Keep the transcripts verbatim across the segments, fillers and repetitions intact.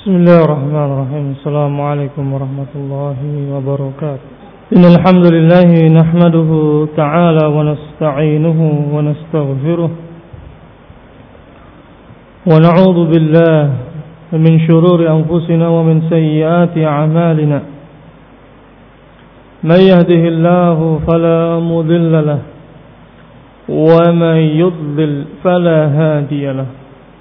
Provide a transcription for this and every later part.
Bismillahirrahmanirrahim. Assalamualaikum warahmatullahi wabarakatuh. Innal hamdalillah nahmaduhu ta'ala wa nasta'inuhu wa nastaghfiruh wa na'udzu billahi min shururi anfusina wa min sayyiati a'malina. May yahdihillahu fala mudilla lahu wa may yudlil fala hadiya lahu.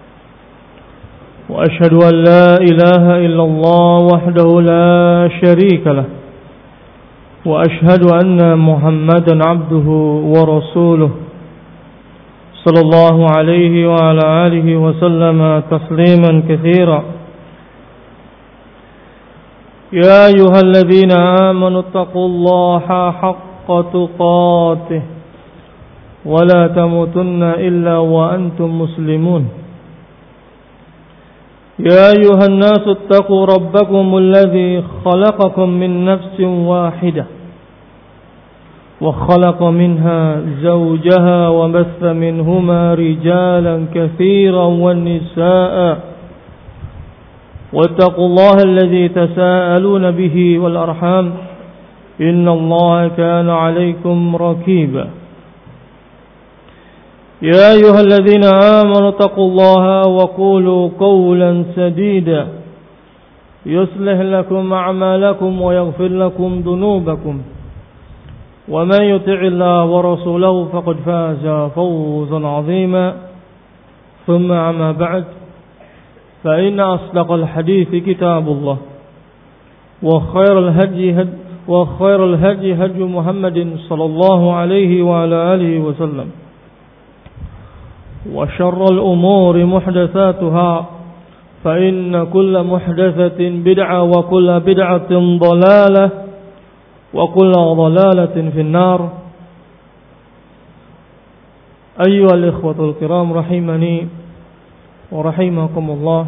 وأشهد أن لا إله إلا الله وحده لا شريك له وأشهد أن محمدا عبده ورسوله صلى الله عليه وعلى آله وسلم تسليما كثيرا. يا أيها الذين آمنوا اتقوا الله حق تقاته ولا تموتن إلا وأنتم مسلمون. يا أيها الناس اتقوا ربكم الذي خلقكم من نفس واحدة وخلق منها زوجها وبث منهما رجالا كثيرا والنساء واتقوا الله الذي تساءلون به والأرحام إن الله كان عليكم رقيبا. يا أيها الذين آمنوا اتقوا الله وقولوا قولا سديدا يصلح لكم أعمالكم ويغفر لكم ذنوبكم ومن يطع الله ورسوله فقد فاز فوزا عظيما. ثم أما بعد فإن أصدق الحديث كتاب الله وخير الهدي وخير الهدي هدي محمد صلى الله عليه وعلى آله وسلم وشر الأمور محدثاتها فإن كل محدثة بدعة وكل بدعة ضلالة وكل ضلالة في النار. أيها الإخوة الكرام رحمني ورحمكم الله.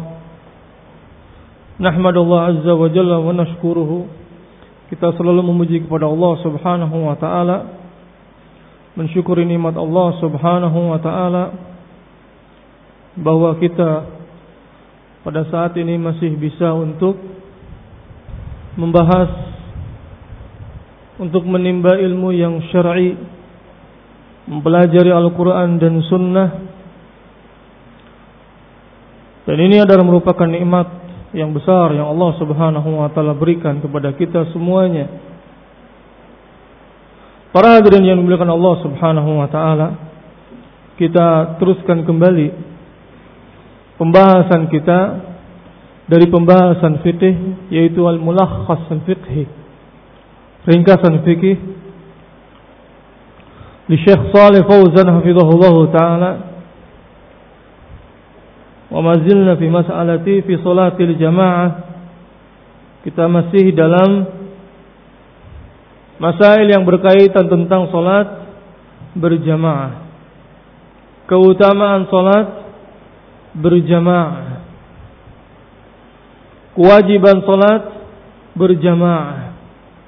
نحمد الله عز وجل ونشكره. Kita selalu memuji kepada Allah Subhanahu wa taala, mensyukuri nikmat Allah Subhanahu wa taala bahwa kita pada saat ini masih bisa untuk membahas, untuk menimba ilmu yang syar'i, mempelajari Al-Quran dan Sunnah. Dan ini adalah merupakan nikmat yang besar yang Allah Subhanahu wa ta'ala berikan kepada kita semuanya. Para hadirin yang dimuliakan Allah Subhanahu wa ta'ala, kita teruskan kembali pembahasan kita dari pembahasan fikih, yaitu al-mulakhas al-fiqhi, ringkasan fikih li Syekh Shalih Fauzan hafizahullah taala. Wa ma zilna fi mas'alati fi salatil jamaah. Kita masih dalam masail yang berkaitan tentang salat berjamaah, keutamaan salat berjamaah, kewajiban salat berjamaah.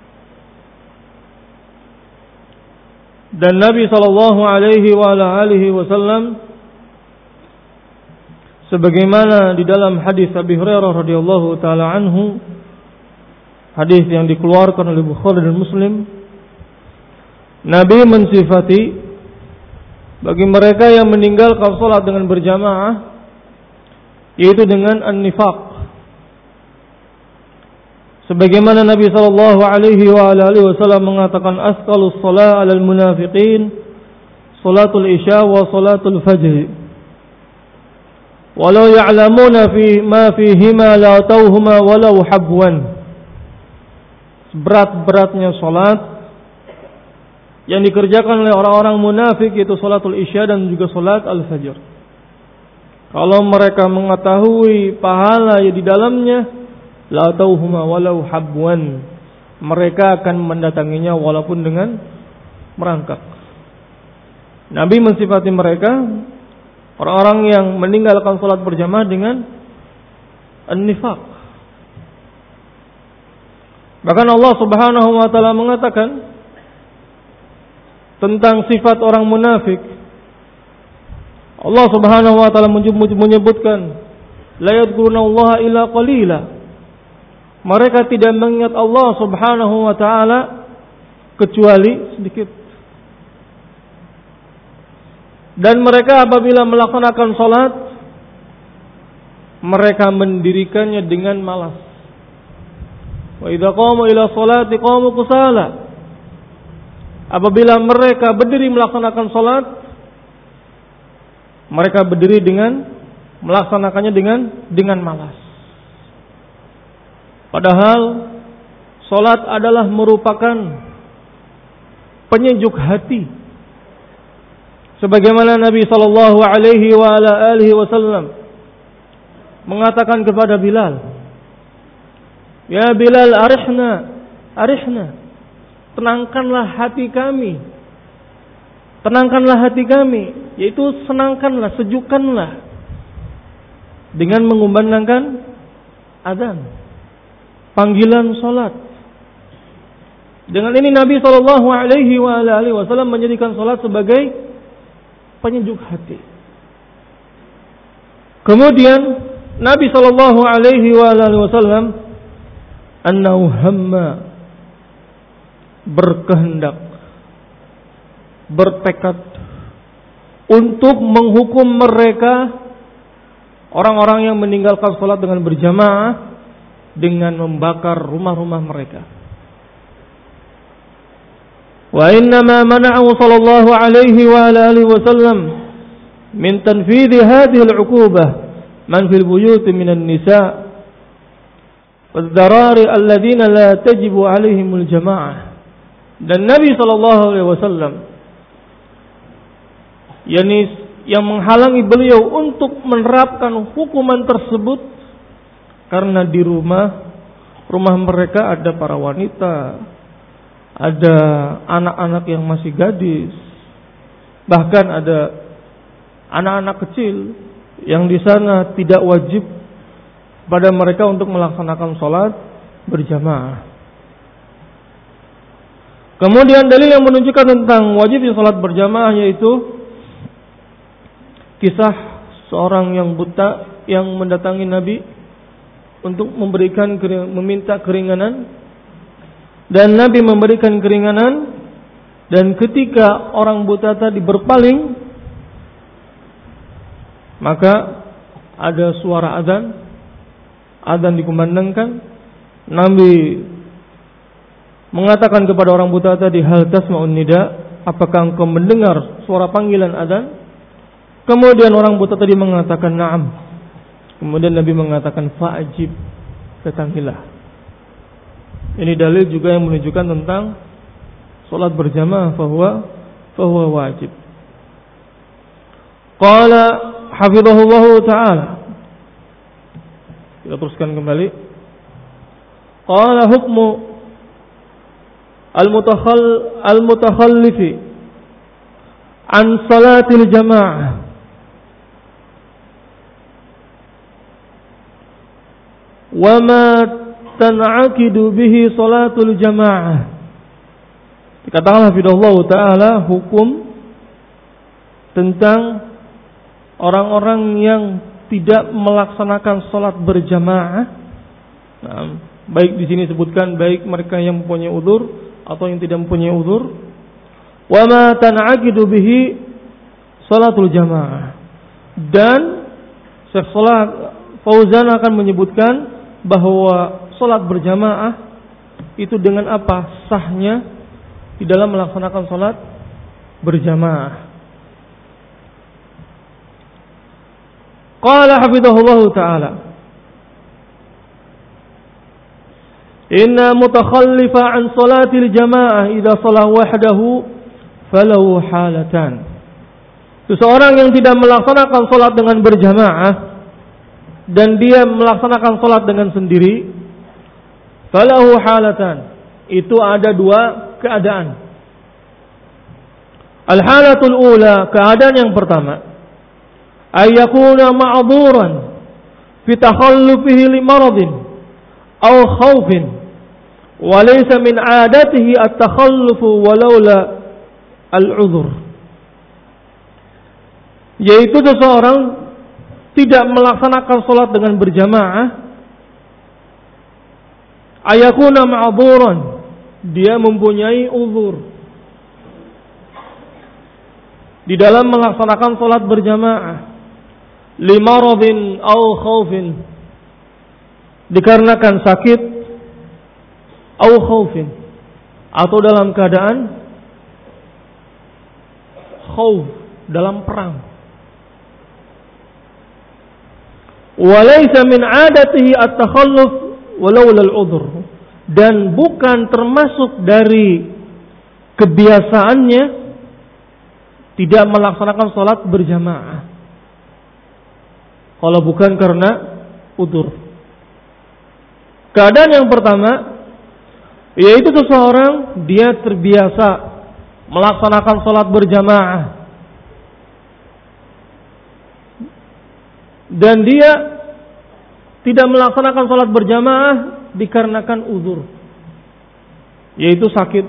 Dan Nabi sallallahu alaihi wa alihi wasallam sebagaimana di dalam hadis Abi Hurairah radhiyallahu taala anhu, hadis yang dikeluarkan oleh Bukhari dan Muslim, Nabi mensifati bagi mereka yang meninggalkan salat dengan berjamaah, yaitu dengan an-nifaq. Sebagaimana Nabi sallallahu alaihi wa alihi wasallam mengatakan, asqalus shalah 'alal munafiqin salatul isya wa salatul fajr. Walau ya'lamuna fi ma fihima la tauhuma walau habwan. Berat-beratnya salat yang dikerjakan oleh orang-orang munafik, yaitu salatul isya dan juga salat al-fajr. Kalau mereka mengetahui pahala yang di dalamnya, la tauhuma walau habwan, mereka akan mendatanginya walaupun dengan merangkak. Nabi mensifati mereka, orang-orang yang meninggalkan salat berjamaah, dengan an-nifaq. Bahkan Allah Subhanahu wa taala mengatakan tentang sifat orang munafik, Allah Subhanahu wa taala menyebutkan la yadhkurunallaha illa qalila. Mereka tidak mengingat Allah Subhanahu wa taala kecuali sedikit. Dan mereka apabila melaksanakan salat, mereka mendirikannya dengan malas. Wa idza qamu ila sholati qamu kusala. Apabila mereka berdiri melaksanakan salat, mereka berdiri dengan melaksanakannya dengan dengan malas. Padahal salat adalah merupakan penyejuk hati. Sebagaimana Nabi sallallahu alaihi wa ala alihi wasallam mengatakan kepada Bilal, "Ya Bilal, arihna, arihna. Tenangkanlah hati kami. Tenangkanlah hati kami, yaitu senangkanlah, sejukkanlah dengan mengumandangkan azan, panggilan salat." Dengan ini Nabi sallallahu alaihi wa ala alihi wasallam menjadikan salat sebagai penyejuk hati. Kemudian Nabi sallallahu alaihi wa alihi wasallam annahu hamma, berkehendak, bertekad untuk menghukum mereka orang-orang yang meninggalkan salat dengan berjamaah dengan membakar rumah-rumah mereka. Wa inna ma mana'ahu sallallahu alaihi wa alihi wasallam min tanfidh hadhihi al-'uqubah man fil buyut minan nisa' wad-darari alladhina la tajibu 'alaihimul jama'ah. Dan Nabi sallallahu alaihi wasallam yakni yang menghalangi beliau untuk menerapkan hukuman tersebut karena di rumah rumah mereka ada para wanita, ada anak-anak yang masih gadis, bahkan ada anak-anak kecil yang di sana tidak wajib pada mereka untuk melaksanakan sholat berjamaah. Kemudian dalil yang menunjukkan tentang wajibnya sholat berjamaah yaitu kisah seorang yang buta yang mendatangi Nabi untuk memberikan meminta keringanan. Dan Nabi memberikan keringanan. Dan ketika orang buta tadi berpaling, maka ada suara azan. Azan dikumandangkan. Nabi mengatakan kepada orang buta tadi, "Hal tasma'un nida?" Apakah engkau mendengar suara panggilan azan? Kemudian orang buta tadi mengatakan, "Na'am." Kemudian Nabi mengatakan, "Fa'ajib." Datangilah. Ini dalil juga yang menunjukkan tentang salat berjamaah bahwa bahwa wajib. Qala hafizahullahu ta'ala. Kita teruskan kembali. Qala hukmu al-mutakhall al-mutakhallifi an salatil jamaah. Wa ma tan'aqidu bihi salatul jamaah. Dikatakan hafizahullah ta'ala hukum tentang orang-orang yang tidak melaksanakan salat berjamaah. Nah, baik di sini sebutkan baik mereka yang mempunyai udzur atau yang tidak mempunyai udzur. Wa ma tan'aqidu bihi salatul jamaah. Dan Syekh Shalih Fauzan akan menyebutkan bahwa salat berjamaah itu dengan apa sahnya di dalam melaksanakan salat berjamaah. Qala hafizahullah ta'ala, inna mutakhallifa an salatil jamaah idza shalah wahdahu falahu halatan. Seseorang yang tidak melaksanakan salat dengan berjamaah dan dia melaksanakan salat dengan sendiri, falahu halatan, itu ada dua keadaan. Al-halatul ula, keadaan yang pertama, ayyakuna ma'dhuran fi takhallufihi li maradin aw khawfin wa laysa min 'adatihi at-takhallufu walaula al-'udhr. Yaitu seseorang tidak melaksanakan sholat dengan berjamaah, ayakuna ma'dhuran, dia mempunyai uzur di dalam melaksanakan sholat berjamaah, limaradin aw khaufin, dikarenakan sakit, aw khaufin, atau dalam keadaan khauf, dalam perang. Walaysa min 'adatihi at-takhalluf walau lal 'udhr, dan bukan termasuk dari kebiasaannya tidak melaksanakan sholat berjamaah kalau bukan karena udzur. Keadaan yang pertama yaitu seseorang dia terbiasa melaksanakan sholat berjamaah dan dia tidak melaksanakan sholat berjamaah dikarenakan uzur, yaitu sakit,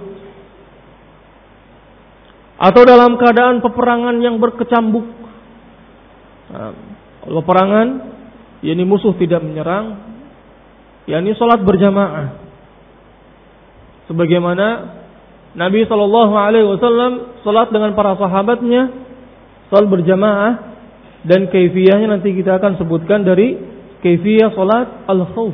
atau dalam keadaan peperangan yang berkecambuk. Nah, kalau peperangan, yakni musuh tidak menyerang, yakni sholat berjamaah, sebagaimana Nabi Shallallahu Alaihi Wasallam sholat dengan para sahabatnya, sholat berjamaah, dan kaifiyahnya nanti kita akan sebutkan dari kaifiyah sholat al-khawf.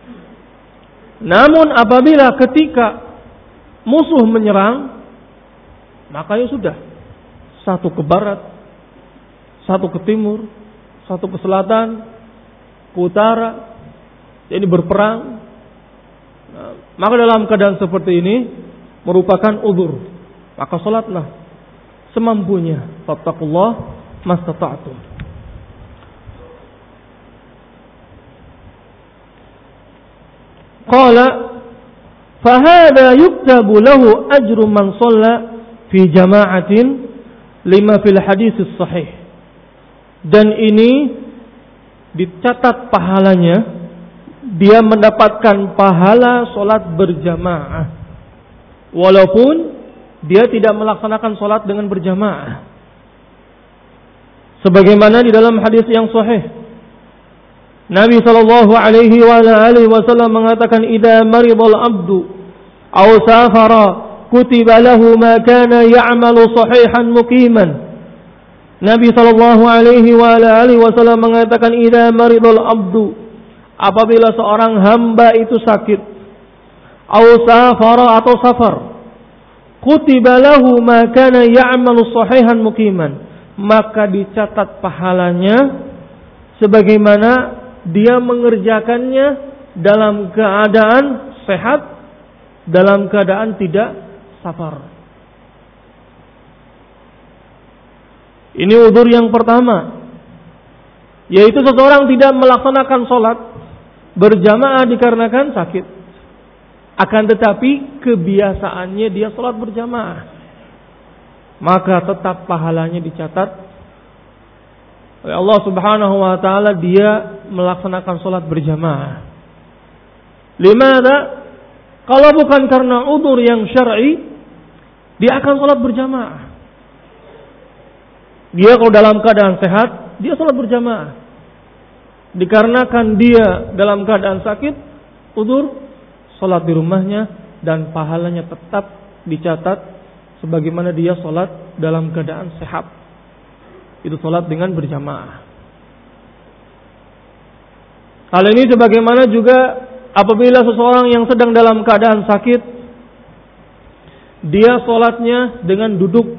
Namun apabila ketika musuh menyerang, maka ya sudah, satu ke barat, satu ke timur, satu ke selatan, ke utara, jadi berperang. Nah, maka dalam keadaan seperti ini merupakan uzur, maka sholatlah semampunya. Fattaqullah mastata'tum. Qala fahada yuktabu lahu ajru man shalla fi jama'atin lima fil hadis sahih. Dan ini dicatat pahalanya, dia mendapatkan pahala solat berjamaah walaupun dia tidak melaksanakan solat dengan berjamaah, sebagaimana di dalam hadis yang sahih Nabi sallallahu alaihi wa alihi wasallam mengatakan, idza maridal abdu aw safara kutiba lahu ma kana ya'malu sahihan muqiman. Nabi sallallahu alaihi wa alihi wasallam mengatakan, idza maridal abdu, apabila seorang hamba itu sakit, aw safara, atau safar, kutiba lahu ma kana ya'malu sahihan muqiman, maka dicatat pahalanya sebagaimana dia mengerjakannya dalam keadaan sehat, dalam keadaan tidak safar. Ini uzur yang pertama, yaitu seseorang tidak melaksanakan sholat berjamaah dikarenakan sakit, akan tetapi kebiasaannya dia sholat berjamaah, maka tetap pahalanya dicatat oleh Allah Subhanahu wa taala, dia melaksanakan sholat berjamaah. Limada? Kalau bukan karena udzur yang syar'i, dia akan sholat berjamaah. Dia kalau dalam keadaan sehat, dia sholat berjamaah. Dikarenakan dia dalam keadaan sakit, udzur, sholat di rumahnya, dan pahalanya tetap dicatat sebagaimana dia sholat dalam keadaan sehat. Itu sholat dengan berjamaah. Hal ini sebagaimana juga apabila seseorang yang sedang dalam keadaan sakit, dia sholatnya dengan duduk,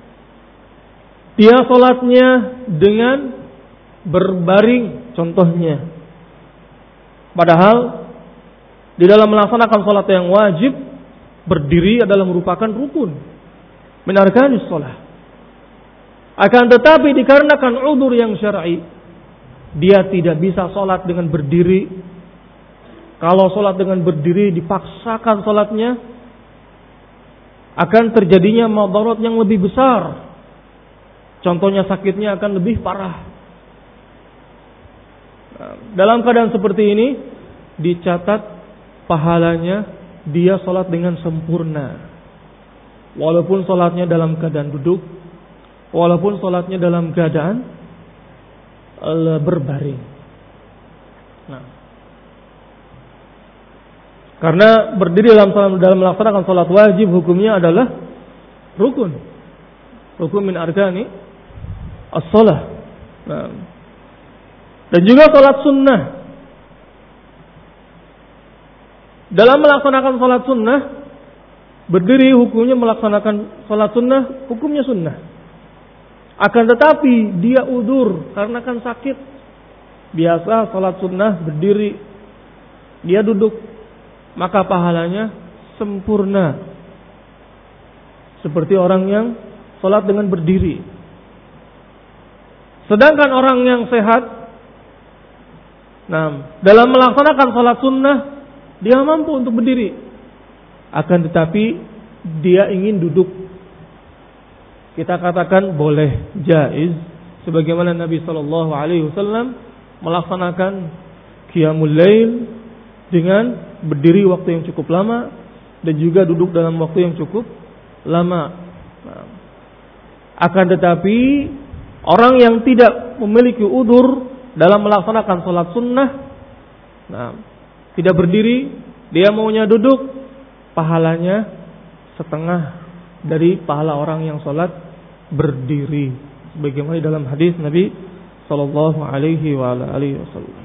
dia sholatnya dengan berbaring contohnya. Padahal di dalam melaksanakan sholat yang wajib, berdiri adalah merupakan rukun min arkanis sholat. Akan tetapi dikarenakan udzur yang syar'i, dia tidak bisa sholat dengan berdiri. Kalau sholat dengan berdiri dipaksakan sholatnya, akan terjadinya madarat yang lebih besar. Contohnya sakitnya akan lebih parah. Nah, dalam keadaan seperti ini dicatat pahalanya dia sholat dengan sempurna, walaupun sholatnya dalam keadaan duduk, walaupun sholatnya dalam keadaan berbaring. Nah, karena berdiri dalam dalam melaksanakan salat wajib hukumnya adalah rukun. Rukun min arkani as-shalah. Nah, dan juga salat sunnah. Dalam melaksanakan salat sunnah, berdiri hukumnya melaksanakan salat sunnah, hukumnya sunnah. Akan tetapi dia udzur karena kan sakit. Biasa salat sunnah berdiri, dia duduk, maka pahalanya sempurna. Seperti orang yang salat dengan berdiri. Sedangkan orang yang sehat, nah, dalam melaksanakan salat sunnah, dia mampu untuk berdiri. Akan tetapi dia ingin duduk. Kita katakan boleh, jaiz, sebagaimana Nabi sallallahu alaihi wasallam melaksanakan qiyamul lail dengan berdiri waktu yang cukup lama dan juga duduk dalam waktu yang cukup lama. Nah, akan tetapi orang yang tidak memiliki udzur dalam melaksanakan salat sunnah, nah, tidak berdiri, dia maunya duduk, pahalanya setengah dari pahala orang yang salat berdiri, sebagaimana dalam hadis Nabi sallallahu alaihi wa ala alihi wasallam.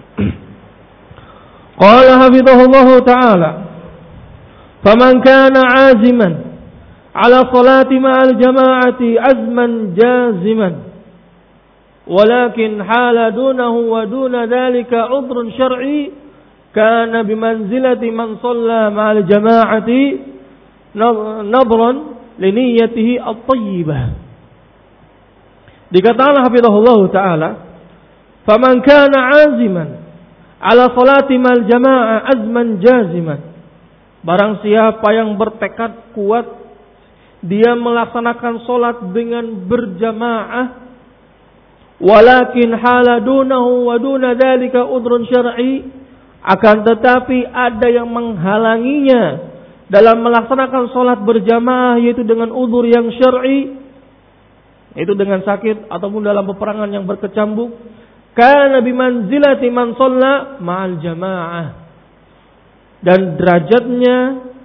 Qala hafizahullah ta'ala, faman kana 'aziman 'ala salati ma'al jama'ati 'azman jaziman, walakin hala dunahu wa duna dhalika 'udhrun syar'i, kana bimanzilati man shalla ma'al jama'ati nadran li niyyatihi at-thayyibah. Dikatakan hafizahullah ta'ala, faman kana 'aziman 'ala salati mal jama'ah azman jaziman, barang siapa yang bertekad kuat dia melaksanakan salat dengan berjamaah, walakin hala dunahu wa duna dzalika udhrun syar'i, akan tetapi ada yang menghalanginya dalam melaksanakan salat berjamaah, yaitu dengan udzur yang syar'i, yaitu dengan sakit ataupun dalam peperangan yang berkecambuk, kana bimanzilati man shalla ma'al jamaah, dan derajatnya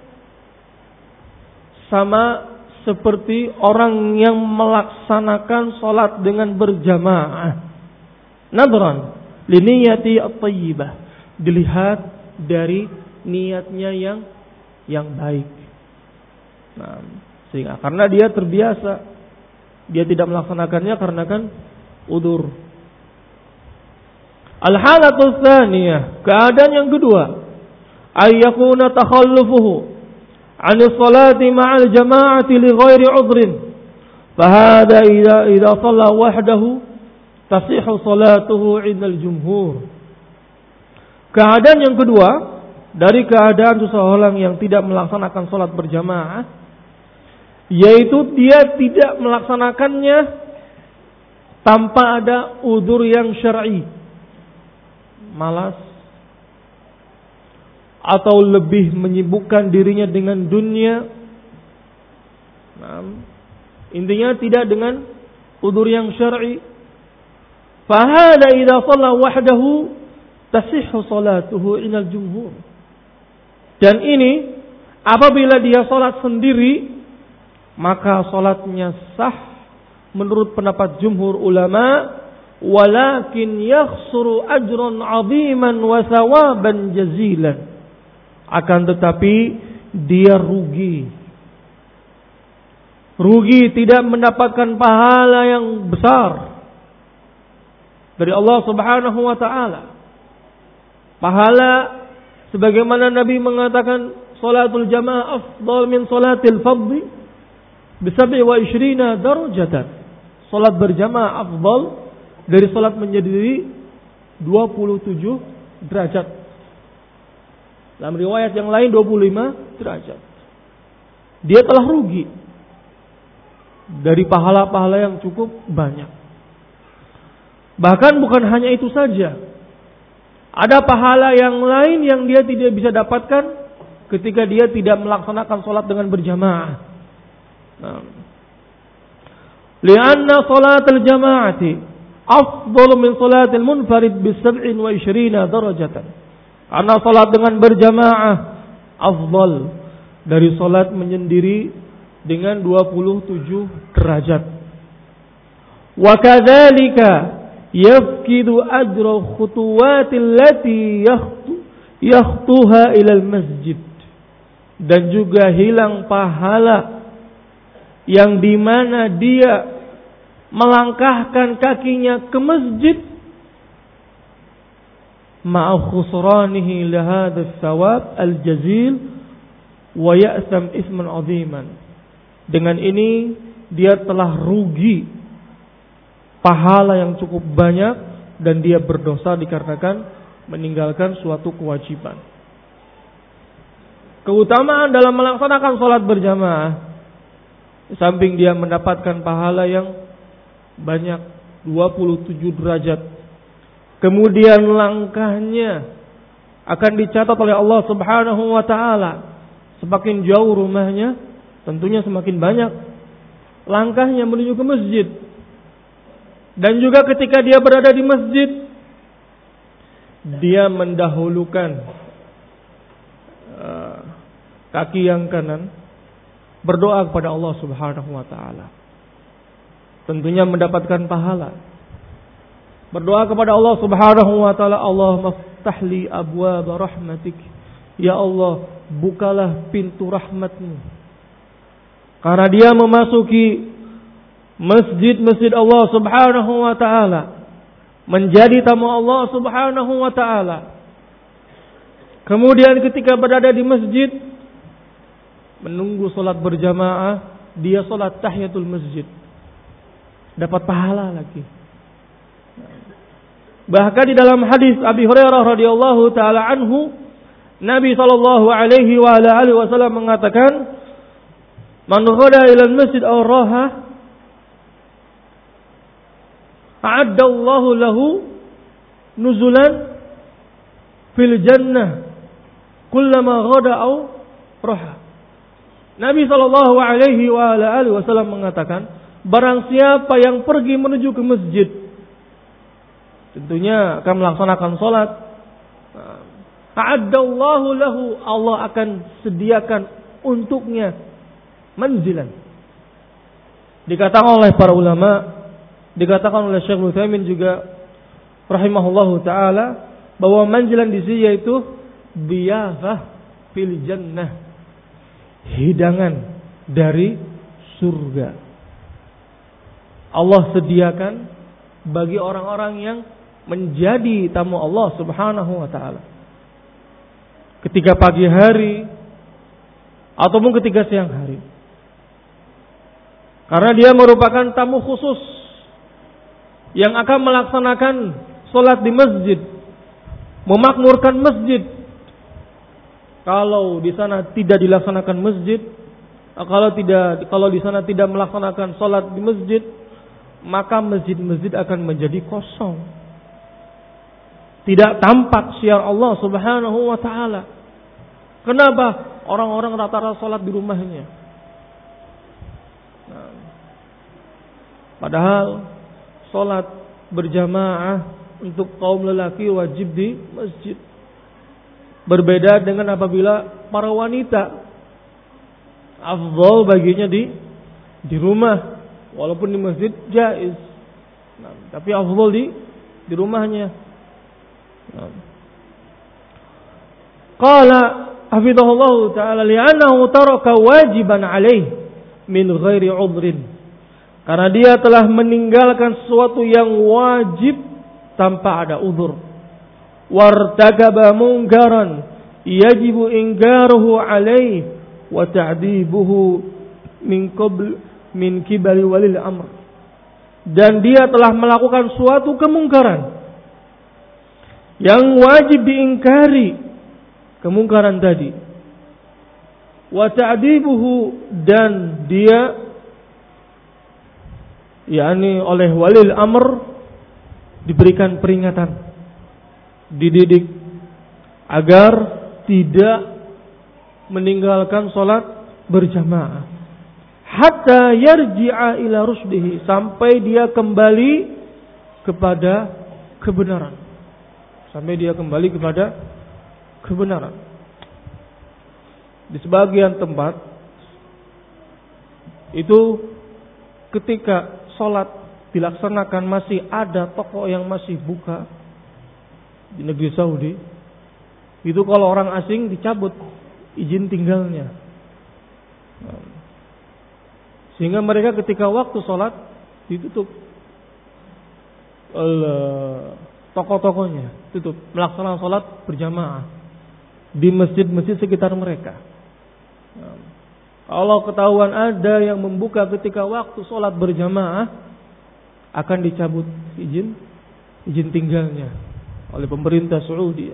sama seperti orang yang melaksanakan salat dengan berjamaah. Nadran li niyyati at-thayyibah, dilihat dari niatnya yang yang baik. Nah, sehingga karena dia terbiasa, dia tidak melaksanakannya karena kan udzur. Al-halatu tsaniyah, keadaan yang kedua, ay yakuna takhallufuhu 'an as-salati ma'al jama'ati li ghairi 'udhrin, fa hadha idza idza shalla wahdahu tasihhu salatuhu 'inda al-jumhur. Keadaan yang kedua dari keadaan seseorang yang tidak melaksanakan salat berjamaah, yaitu dia tidak melaksanakannya tanpa ada udzur yang syar'i, malas atau lebih menyibukkan dirinya dengan dunia. Nah, intinya tidak dengan udzur yang syar'i. Fa hada idza shalla wahdahu tasihhu salatuhu inal jumhur. Dan ini apabila dia salat sendiri, maka salatnya sah menurut pendapat jumhur ulama, walakin yakhsuru ajran 'aziman wa thawaban jazilan, akan tetapi dia rugi. Rugi, tidak mendapatkan pahala yang besar dari Allah Subhanahu wa taala. Pahala sebagaimana Nabi mengatakan, salatul jamaah afdal min salatil fardhi bi sab'i wa ishrina darajatan. Salat berjamaah afdal dari salat menjadi dua puluh tujuh derajat. Dalam riwayat yang lain dua puluh lima derajat. Dia telah rugi dari pahala-pahala yang cukup banyak. Bahkan bukan hanya itu saja, ada pahala yang lain yang dia tidak bisa dapatkan ketika dia tidak melaksanakan salat dengan berjamaah. Nah, li'anna salatul jama'ati afdalu min salatil munfarid bi sab'in wa ishrina darajatan. Karena salat dengan berjamaah afdal dari salat menyendiri dengan dua puluh tujuh derajat. Wa kadzalika yafqidu ajra khutuwatil lati yakhtuha ilal masjid. Dan juga hilang pahala yang dimana dia melangkahkan kakinya ke masjid ma'a khusranihi lahadha thawab al-jazil wa ya'sam isman aziman. Dengan ini dia telah rugi pahala yang cukup banyak dan dia berdosa dikarenakan meninggalkan suatu kewajiban. Keutamaan dalam melaksanakan sholat berjamaah, di samping dia mendapatkan pahala yang banyak dua puluh tujuh derajat, kemudian langkahnya akan dicatat oleh Allah Subhanahu wa taala. Semakin jauh rumahnya, tentunya semakin banyak langkahnya menuju ke masjid. Dan juga ketika dia berada di masjid, dia mendahulukan uh, kaki yang kanan berdoa kepada Allah Subhanahu wa taala. Tentunya mendapatkan pahala. Berdoa kepada Allah Subhanahu wa taala, Allahumma ftahli abwaab rahmatik. Ya Allah, bukalah pintu rahmat-Mu. Karena dia memasuki masjid-masjid Allah Subhanahu wa taala, menjadi tamu Allah Subhanahu wa taala. Kemudian ketika berada di masjid, menunggu salat berjamaah, dia salat tahiyatul masjid, dapat pahala lagi. Bahkan di dalam hadis Abi Hurairah radhiyallahu taala anhu, Nabi sallallahu alaihi wa ala alihi wasallam mengatakan, "Man ghada ila al-masjid aw raha, a'adda Allahu lahu nuzulan fil jannah kullama ghada aw raha." Nabi sallallahu alaihi wa ala alihi wasallam mengatakan, barang siapa yang pergi menuju ke masjid, tentunya akan melaksanakan salat, a'addallahu lahu, Allah akan sediakan untuknya manzilan. Dikatakan oleh para ulama, dikatakan oleh Syekh Utsaimin juga rahimahullahu taala, bahwa manzilan di sini yaitu diyafah fil jannah, hidangan dari surga. Allah sediakan bagi orang-orang yang menjadi tamu Allah Subhanahu wa taala. Ketika pagi hari ataupun ketika siang hari. Karena dia merupakan tamu khusus yang akan melaksanakan salat di masjid, memakmurkan masjid. Kalau di sana tidak dilaksanakan masjid, kalau tidak kalau di sana tidak melaksanakan salat di masjid, maka masjid-masjid akan menjadi kosong. Tidak tampak syiar Allah Subhanahu wa taala. Kenapa? Orang-orang rata-rata salat di rumahnya. Nah, padahal salat berjamaah untuk kaum lelaki wajib di masjid. Berbeda dengan apabila para wanita, afdal baginya di di rumah, walaupun di masjid jaiz. Nah, tapi afdal di di rumahnya. Nah. Qala hafizahullah ta'ala li'annahu taraka wajiban alaih min ghairi udhrin. Karena dia telah meninggalkan sesuatu yang wajib tanpa ada uzur. Wartakaba munkaran yajibu ingkaruhu alaih wa ta'dibuhu min qabl min kibali walil amr. Dan dia telah melakukan suatu kemungkaran yang wajib diingkari, kemungkaran tadi. Wa ta'dibuhu, dan dia yakni oleh walil amr diberikan peringatan, dididik agar tidak meninggalkan salat berjamaah hatta yarji'a ila rusdihi, sampai dia kembali kepada kebenaran. Sampai dia kembali kepada kebenaran. Di sebagian tempat itu ketika sholat dilaksanakan masih ada toko yang masih buka di negeri Saudi. Itu kalau orang asing dicabut izin tinggalnya. Sehingga mereka ketika waktu sholat ditutup toko-tokonya, tutup, melaksanakan sholat berjamaah di masjid-masjid sekitar mereka. Kalau ketahuan ada yang membuka ketika waktu sholat berjamaah, akan dicabut izin izin tinggalnya oleh pemerintah Saudi.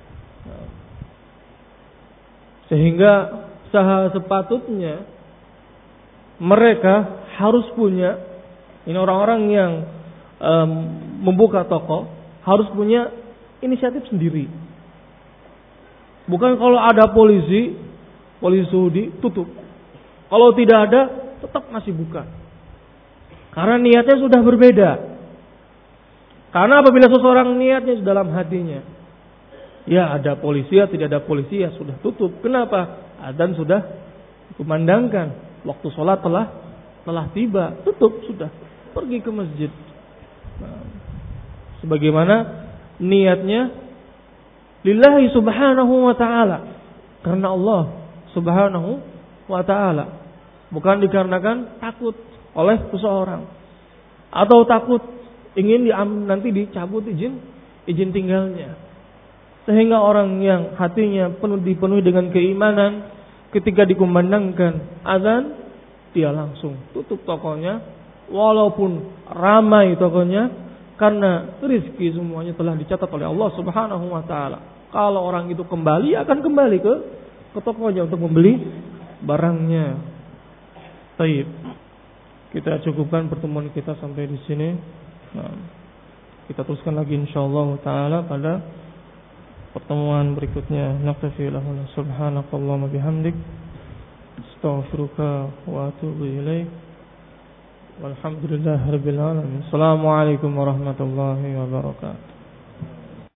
Sehingga sepatutnya mereka harus punya, ini orang-orang yang um, membuka toko harus punya inisiatif sendiri. Bukan kalau ada polisi, polisi Saudi tutup. Kalau tidak ada, tetap masih buka. Karena niatnya sudah berbeda. Karena apabila seseorang niatnya dalam hatinya, ya ada polisi, ya tidak ada polisi, ya sudah tutup. Kenapa? Adzan sudah dikumandangkan, waktu sholat telah telah tiba, tutup sudah, pergi ke masjid. Nah, sebagaimana niatnya lillahi subhanahu wa ta'ala, karena Allah subhanahu wa ta'ala, bukan dikarenakan takut oleh seseorang atau takut ingin diam, nanti dicabut izin izin tinggalnya. Sehingga orang yang hatinya penuh dipenuhi dengan keimanan, ketika dikumandangkan azan, dia langsung tutup tokonya, walaupun ramai tokonya, karena rezeki semuanya telah dicatat oleh Allah Subhanahu wa taala. Kalau orang itu kembali, akan kembali ke ke tokonya untuk membeli barangnya. Baik. Kita cukupkan pertemuan kita sampai di sini. Nah, kita teruskan lagi insyaallah taala pada pertemuan berikutnya. Naqtafi lahu subhanakallahumma bihamdik astaghfiruka wa atubu ilaik. Walhamdulillahirabbil alamin. Assalamualaikum warahmatullahi wabarakatuh.